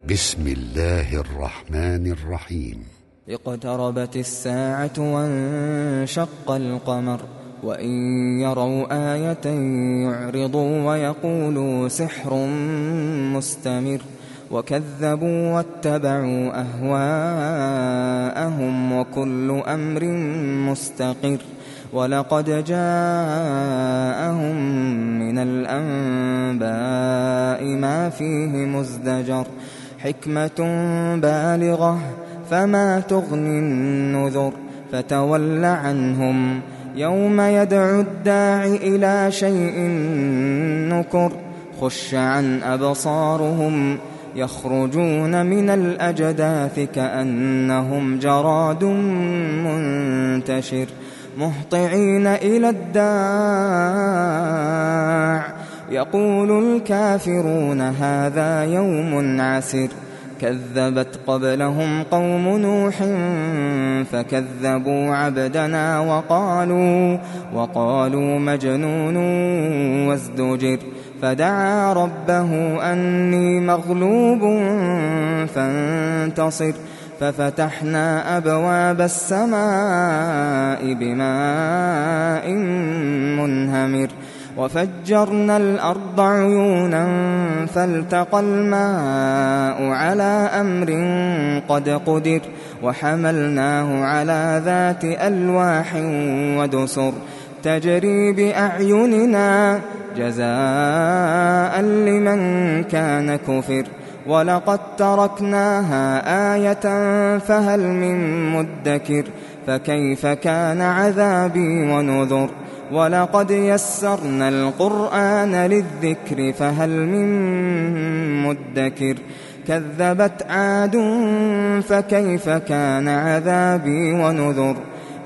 بسم الله الرحمن الرحيم. اقتربت الساعة وانشق القمر وإن يروا آية يعرضوا ويقولوا سحر مستمر وكذبوا واتبعوا أهواءهم وكل أمر مستقر ولقد جاءهم من الأنباء ما فيه مزدجر حكمة بالغة فما تغني النذر فتول عنهم يوم يدعو الداع إلى شيء نكر خش عن أبصارهم يخرجون من الأجداث كأنهم جراد منتشر مهطعين إلى الداع يقول الكافرون هذا يوم عسر كذبت قبلهم قوم نوح فكذبوا عبدنا وقالوا مجنون وازدجر فدعا ربه أني مغلوب فانتصر ففتحنا أبواب السماء بماء منهمر وفجرنا الأرض عيونا فالتقى الماء على أمر قد قدر وحملناه على ذات ألواح ودسر تجري بأعيننا جزاء لمن كان كفر ولقد تركناها آية فهل من مدكر فكيف كان عذابي ونذر ولقد يسرنا القرآن للذكر فهل من مدكر كذبت عاد فكيف كان عذابي ونذر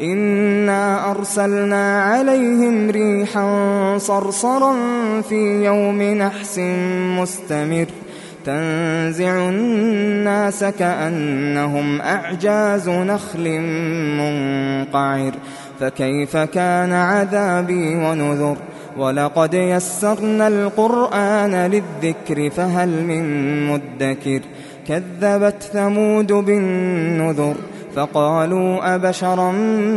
إنا أرسلنا عليهم ريحا صرصرا في يوم نحس مستمر تنزع الناس كأنهم أعجاز نخل منقعر فكيف كان عذابي ونذر ولقد يسرنا القرآن للذكر فهل من مدكر كذبت ثمود بالنذر فقالوا أبشرا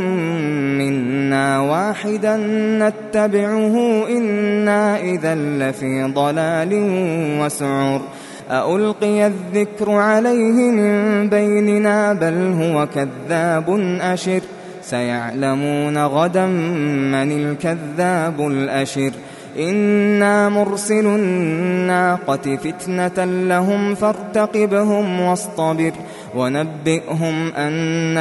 منا واحدا نتبعه إنا إذا لفي ضلال وسعر أألقي الذكر عليه من بيننا بل هو كذاب أشر سيعلمون غدا من الكذاب الأشر إنا مرسل الناقة فتنة لهم فارتقبهم واصطبر ونبئهم أن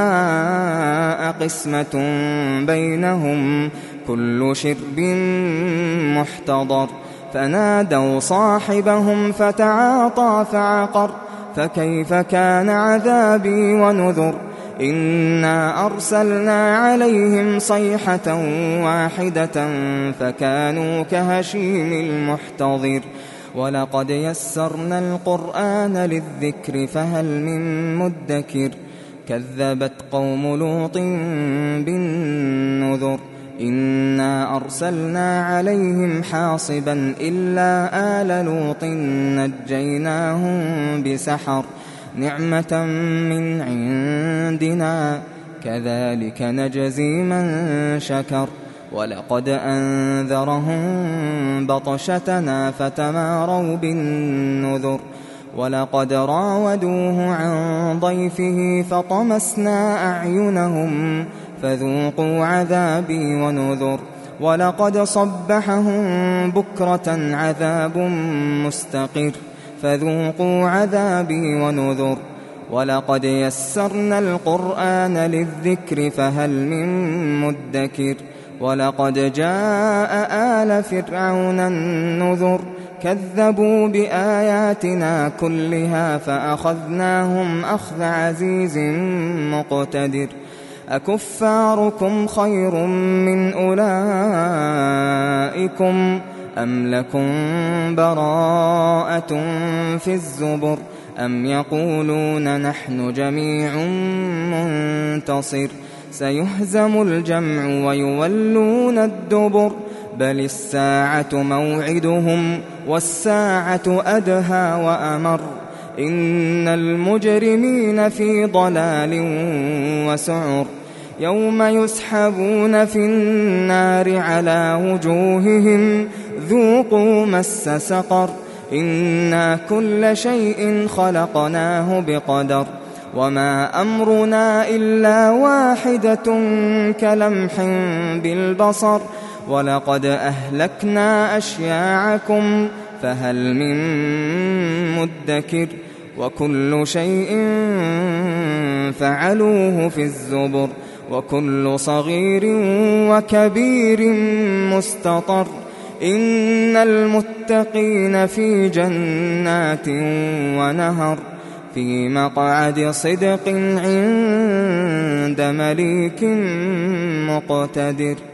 الماء قسمة بينهم كل شرب محتضر فنادوا صاحبهم فتعاطى فعقر فكيف كان عذابي ونذر إنا أرسلنا عليهم صيحة واحدة فكانوا كهشيم المحتضر ولقد يسرنا القرآن للذكر فهل من مدكر كذبت قوم لوط بالنذر إنا أرسلنا عليهم حاصبا إلا آل لوط نجيناهم بسحر نعمة من عندنا كذلك نجزي من شكر ولقد أنذرهم بطشتنا فتماروا بالنذر ولقد راودوه عن ضيفه فطمسنا أعينهم فذوقوا عذابي ونذر ولقد صبحهم بكرة عذاب مستقر فذوقوا عذابي ونذر ولقد يسرنا القرآن للذكر فهل من مدكر ولقد جاء آل فرعون النذر كذبوا بآياتنا كلها فأخذناهم أخذ عزيز مقتدر أكفاركم خير من أولئكم أم لكم براءة في الزبر أم يقولون نحن جميع منتصر سيهزم الجمع ويولون الدبر بل الساعة موعدهم والساعة أدهى وأمر إن المجرمين في ضلال وسعر يوم يسحبون في النار على وجوههم ذوقوا مس سقر إنا كل شيء خلقناه بقدر وما أمرنا إلا واحدة كلمح بالبصر ولقد أهلكنا أشياعكم فهل من مدكر وكل شيء فعلوه في الزبر وكل صغير وكبير مستطر إن المتقين في جنات ونهر في مقعد صدق عند مليك مقتدر.